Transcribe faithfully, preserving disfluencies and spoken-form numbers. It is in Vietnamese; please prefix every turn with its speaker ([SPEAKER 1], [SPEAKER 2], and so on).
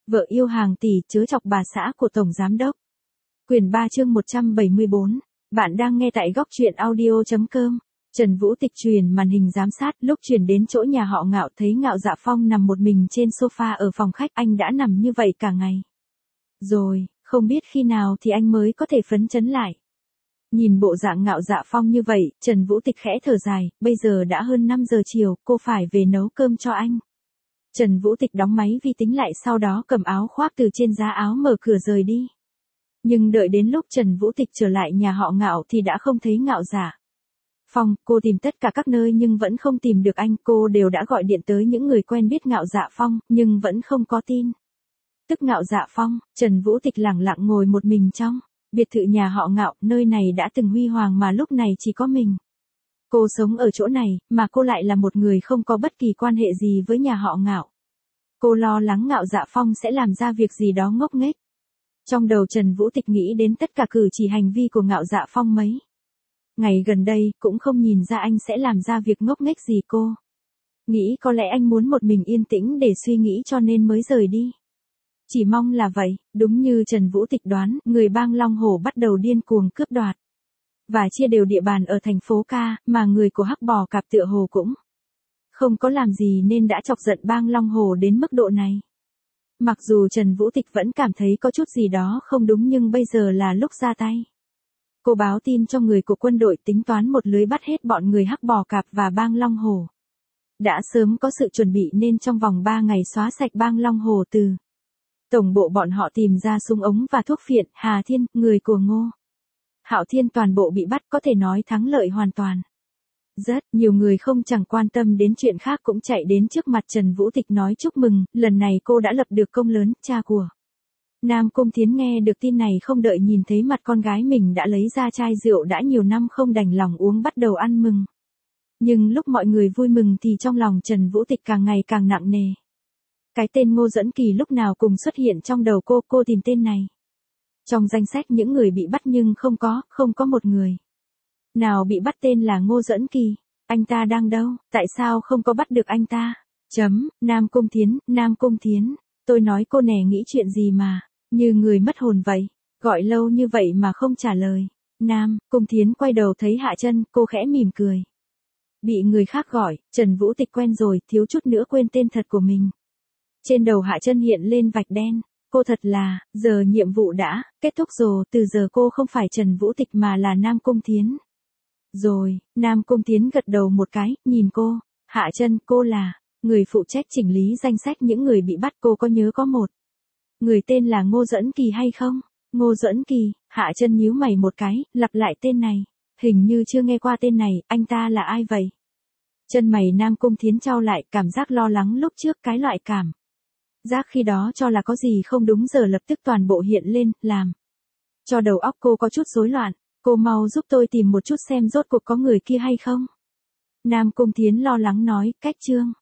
[SPEAKER 1] Vợ yêu hàng tỷ chớ chọc bà xã của Tổng Giám Đốc. Quyển ba chương một trăm bảy mươi bốn. Bạn đang nghe tại góc truyện audio.com. Trần Vũ Tịch truyền màn hình giám sát, lúc chuyển đến chỗ nhà họ Ngạo thấy Ngạo Dạ Phong nằm một mình trên sofa ở phòng khách, anh đã nằm như vậy cả ngày. Rồi, không biết khi nào thì anh mới có thể phấn chấn lại. Nhìn bộ dạng Ngạo Dạ Phong như vậy, Trần Vũ Tịch khẽ thở dài, bây giờ đã hơn năm giờ chiều, cô phải về nấu cơm cho anh. Trần Vũ Tịch đóng máy vi tính lại, sau đó cầm áo khoác từ trên giá áo mở cửa rời đi. Nhưng đợi đến lúc Trần Vũ Tịch trở lại nhà họ Ngạo thì đã không thấy Ngạo Dạ Phong. Cô tìm tất cả các nơi nhưng vẫn không tìm được anh. Cô đều đã gọi điện tới những người quen biết Ngạo Dạ Phong, nhưng vẫn không có tin tức Ngạo Dạ Phong. Trần Vũ Tịch lẳng lặng ngồi một mình trong biệt thự nhà họ Ngạo, nơi này đã từng huy hoàng mà lúc này chỉ có mình cô sống ở chỗ này, mà cô lại là một người không có bất kỳ quan hệ gì với nhà họ Ngạo. Cô lo lắng Ngạo Dạ Phong sẽ làm ra việc gì đó ngốc nghếch. Trong đầu Trần Vũ Tịch nghĩ đến tất cả cử chỉ hành vi của Ngạo Dạ Phong mấy ngày gần đây, cũng không nhìn ra anh sẽ làm ra việc ngốc nghếch gì. Cô nghĩ có lẽ anh muốn một mình yên tĩnh để suy nghĩ cho nên mới rời đi. Chỉ mong là vậy. Đúng như Trần Vũ Tịch đoán, người bang Long Hổ bắt đầu điên cuồng cướp đoạt và chia đều địa bàn ở thành phố Ca, mà người của Hắc Bò Cạp tựa hồ cũng không có làm gì nên đã chọc giận bang Long Hổ đến mức độ này. Mặc dù Trần Vũ Tịch vẫn cảm thấy có chút gì đó không đúng, nhưng bây giờ là lúc ra tay. Cô báo tin cho người của quân đội, tính toán một lưới bắt hết bọn người Hắc Bò Cạp và bang Long Hổ. Đã sớm có sự chuẩn bị nên trong vòng ba ngày xóa sạch bang Long Hổ từ tổng bộ. Bọn họ tìm ra súng ống và thuốc phiện. Hà Thiên, người của Ngô Hạo Thiên toàn bộ bị bắt, có thể nói thắng lợi hoàn toàn. Rất nhiều người không chẳng quan tâm đến chuyện khác cũng chạy đến trước mặt Trần Vũ Tịch nói chúc mừng, lần này cô đã lập được công lớn. Cha của Nam Cung Thiến nghe được tin này không đợi nhìn thấy mặt con gái mình đã lấy ra chai rượu đã nhiều năm không đành lòng uống, bắt đầu ăn mừng. Nhưng lúc mọi người vui mừng thì trong lòng Trần Vũ Tịch càng ngày càng nặng nề. Cái tên Ngô Dẫn Kỳ lúc nào cùng xuất hiện trong đầu cô, cô tìm tên này trong danh sách những người bị bắt nhưng không có, không có một người nào bị bắt tên là Ngô Dẫn Kỳ. Anh ta đang đâu? Tại sao không có bắt được anh ta? Chấm, Nam Cung Thiến, Nam Cung Thiến, tôi nói cô nè, nghĩ chuyện gì mà như người mất hồn vậy, gọi lâu như vậy mà không trả lời. Nam Cung Thiến quay đầu thấy Hạ Chân, cô khẽ mỉm cười. Bị người khác gọi, Trần Vũ Tịch quen rồi, thiếu chút nữa quên tên thật của mình. Trên đầu Hạ Chân hiện lên vạch đen. Cô thật là, giờ nhiệm vụ đã kết thúc rồi, từ giờ cô không phải Trần Vũ Tịch mà là Nam Cung Thiến. Rồi, Nam Cung Thiến gật đầu một cái, nhìn cô. Hạ Chân, cô là người phụ trách chỉnh lý danh sách những người bị bắt. Cô có nhớ có một người tên là Ngô Dẫn Kỳ hay không? Ngô Dẫn Kỳ. Hạ Chân nhíu mày một cái, lặp lại tên này. Hình như chưa nghe qua tên này, anh ta là ai vậy? Chân mày Nam Cung Thiến chau lại, cảm giác lo lắng lúc trước, cái loại cảm giác khi đó cho là có gì không đúng giờ lập tức toàn bộ hiện lên, làm cho đầu óc cô có chút rối loạn. Cô mau giúp tôi tìm một chút xem rốt cuộc có người kia hay không. Nam Cung Thiến lo lắng nói, cách chương